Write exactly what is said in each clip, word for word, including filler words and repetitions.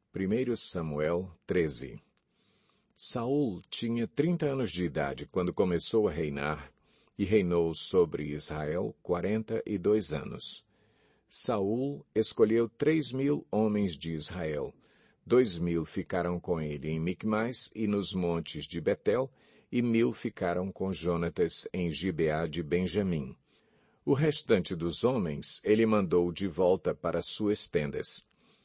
primeiro Samuel treze. Saul tinha trinta anos de idade quando começou a reinar, e reinou sobre Israel quarenta e dois anos. Saul escolheu três mil homens de Israel. Dois mil ficaram com ele em Micmais e nos montes de Betel, e mil ficaram com Jonatas em Gibeá de Benjamim. O restante dos homens ele mandou de volta para suas tendas.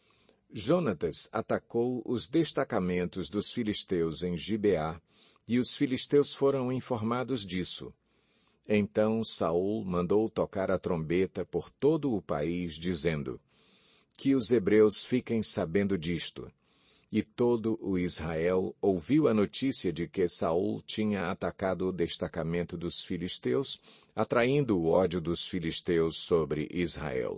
Jonatas atacou os destacamentos dos filisteus em Gibeá, e os filisteus foram informados disso. Então Saul mandou tocar a trombeta por todo o país, dizendo: que os hebreus fiquem sabendo disto. E todo o Israel ouviu a notícia de que Saul tinha atacado o destacamento dos filisteus, atraindo o ódio dos filisteus sobre Israel.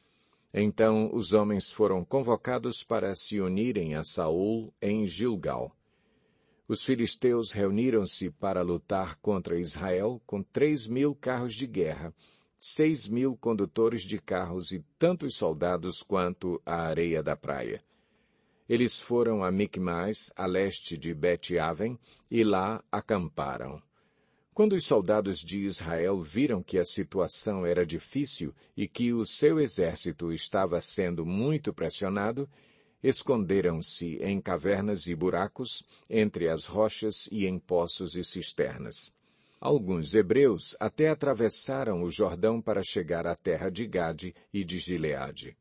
Então os homens foram convocados para se unirem a Saul em Gilgal. Os filisteus reuniram-se para lutar contra Israel com três mil carros de guerra, seis mil condutores de carros e tantos soldados quanto a areia da praia. Eles foram a Micmais, a leste de Bet-Aven, e lá acamparam. Quando os soldados de Israel viram que a situação era difícil e que o seu exército estava sendo muito pressionado, esconderam-se em cavernas e buracos, entre as rochas e em poços e cisternas. Alguns hebreus até atravessaram o Jordão para chegar à terra de Gade e de Gileade.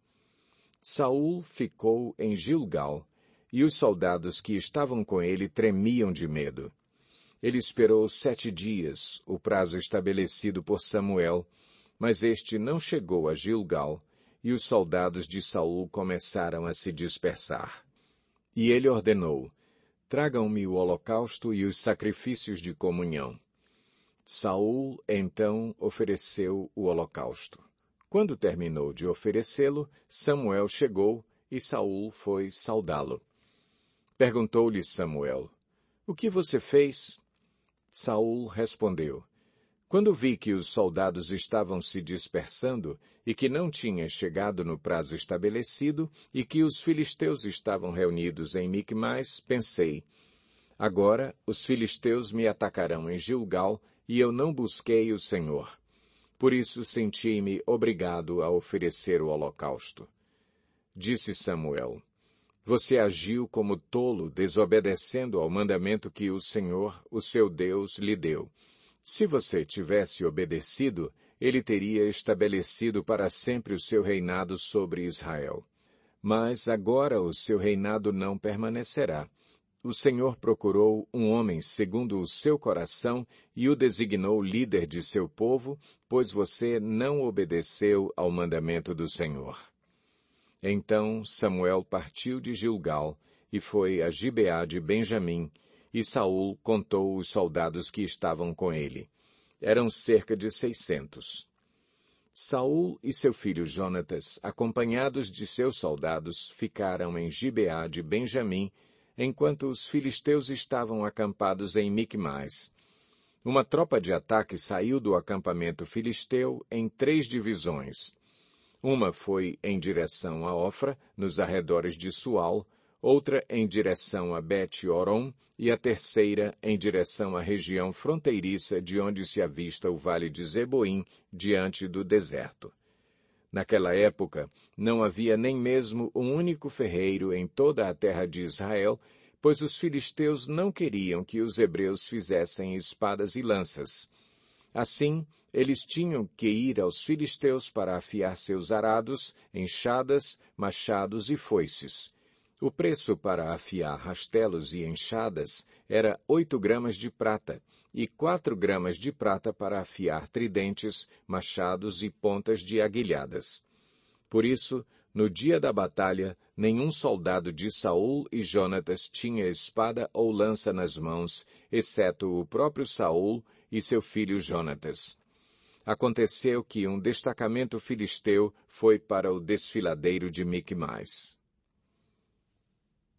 Saul ficou em Gilgal, e os soldados que estavam com ele tremiam de medo. Ele esperou sete dias, o prazo estabelecido por Samuel, mas este não chegou a Gilgal, e os soldados de Saul começaram a se dispersar. E ele ordenou: tragam-me o holocausto e os sacrifícios de comunhão. Saul, então, ofereceu o holocausto. Quando terminou de oferecê-lo, Samuel chegou e Saul foi saudá-lo. Perguntou-lhe Samuel: o que você fez? Saul respondeu: quando vi que os soldados estavam se dispersando e que não tinha chegado no prazo estabelecido e que os filisteus estavam reunidos em Micmais, pensei: agora os filisteus me atacarão em Gilgal e eu não busquei o Senhor. Por isso senti-me obrigado a oferecer o holocausto. Disse Samuel: você agiu como tolo, desobedecendo ao mandamento que o Senhor, o seu Deus, lhe deu. Se você tivesse obedecido, ele teria estabelecido para sempre o seu reinado sobre Israel. Mas agora o seu reinado não permanecerá. O Senhor procurou um homem segundo o seu coração e o designou líder de seu povo, pois você não obedeceu ao mandamento do Senhor. Então Samuel partiu de Gilgal e foi a Gibeá de Benjamim, e Saul contou os soldados que estavam com ele. Eram cerca de seiscentos. Saul e seu filho Jonatas, acompanhados de seus soldados, ficaram em Gibeá de Benjamim, enquanto os filisteus estavam acampados em Micmais. Uma tropa de ataque saiu do acampamento filisteu em três divisões. Uma foi em direção a Ofra, nos arredores de Sual, outra em direção a Bet-Horon e a terceira em direção à região fronteiriça de onde se avista o vale de Zeboim, diante do deserto. Naquela época, não havia nem mesmo um único ferreiro em toda a terra de Israel, pois os filisteus não queriam que os hebreus fizessem espadas e lanças. Assim, eles tinham que ir aos filisteus para afiar seus arados, enxadas, machados e foices. O preço para afiar rastelos e enxadas era oito gramas de prata, e quatro gramas de prata para afiar tridentes, machados e pontas de aguilhadas. Por isso, no dia da batalha, nenhum soldado de Saul e Jonatas tinha espada ou lança nas mãos, exceto o próprio Saul e seu filho Jonatas. Aconteceu que um destacamento filisteu foi para o desfiladeiro de Micmais.